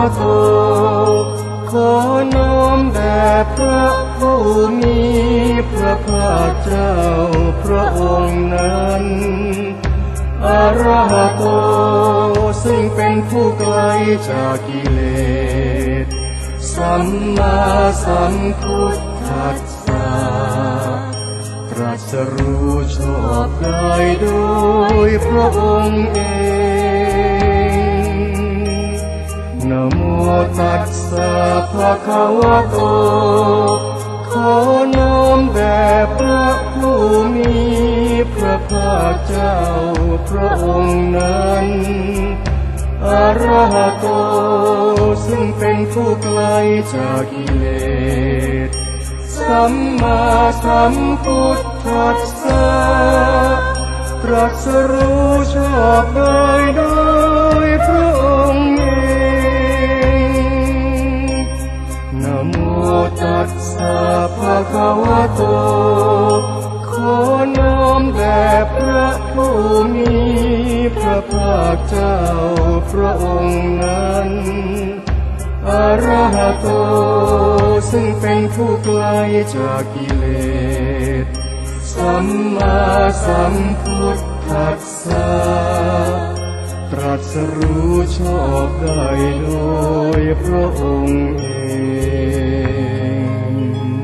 โตขอน้อมแด่พระผู้มีพระภาคเจ้าพระองค์นั้นอะระหะโตซึ่งเป็นผู้ไกลจากกิเลสสัมมาสัมพุทธัสสะตรัสรู้ชอบได้โดยพระองค์เองนะโมตัสสะภะคะวะโตขอน้อมแด่พระผู้มีพระภาคเจ้าพระองค์นั้นอะระหะโตซึ่งเป็นผู้ไกลจากกิเลสสัมมาสัมพุทธัสสะตรัสรู้ชอบได้โดยพระองค์เองนะโมตัสสะภะคะวะโตขอน้อมแด่พระผู้มีพระภาคเจ้าพระองค์นั้นอะระหะโตซึ่งเป็นผู้ไกลจากกิเลสสัมมาสัมพุทธัสสะตรัสรู้ชอบได้โดยพระองค์เอง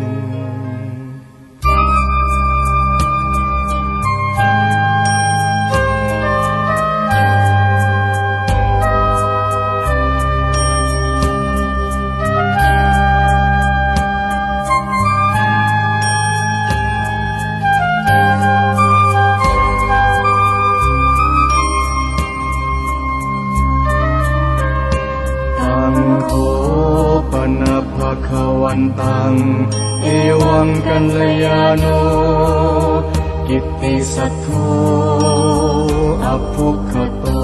ภะวันตังเอวังกัลยาโนกิตติสัทโธอภุคคโต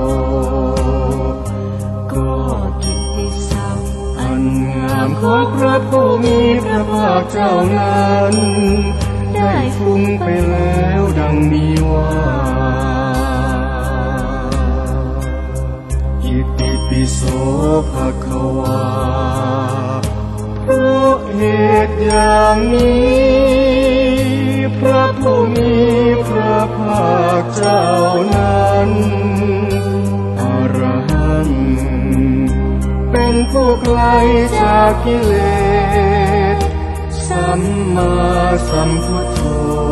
ก็กิตติศัพท์อันงามของพระผู้มีพระภาคเจ้านั้นได้ฟุ้งไปแล้วดังนี้ว่าอิติปิโสภะคะวาเพราะเหตุอย่างนี้พระผู้มีพระภาคเจ้านั้นอรหันต์เป็นผู้ไกลจากกิเลสสัมมาสัมพุทโธ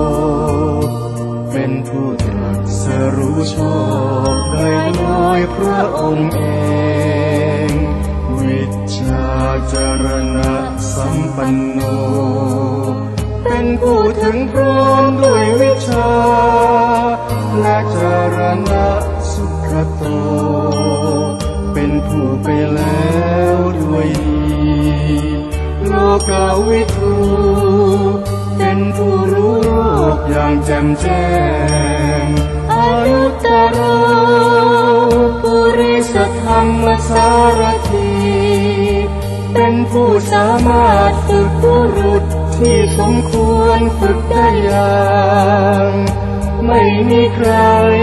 เป็นผู้ตรัสรู้ชอบได้โดยพระองค์เองวิชชาจารณะสัมปันโนเป็นผู้ถึงพร้อมด้วยวิชาและจารณะสุขโตเป็นผู้ไปแล้วด้วยดีโลกาวิทูเป็นผู้รู้โลกอย่างแจ่มแจ้งอนุตตรปุริสธรรมสารถีเป็นผู้สามารถฝึกบุรุษที่สมควรฝึกได้อย่างไม่มีใคร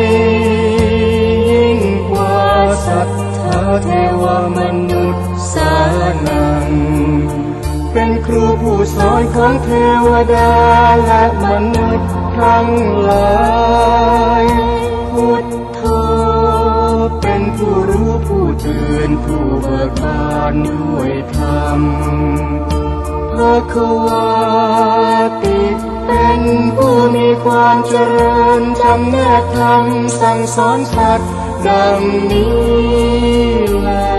ยิ่งกว่าสัทธาเทวมนุษย์สานังเป็นครูผู้สอนของเทวดาและมนุษย์ทั้งหลายพุทโธเป็นผู้รู้ผู้ตื่นผู้เบิกบานด้วยธรรมภควาติเป็นผู้มีความเจริญจำแนกธรรมสั่งสอนสัตว์ดังนี้แล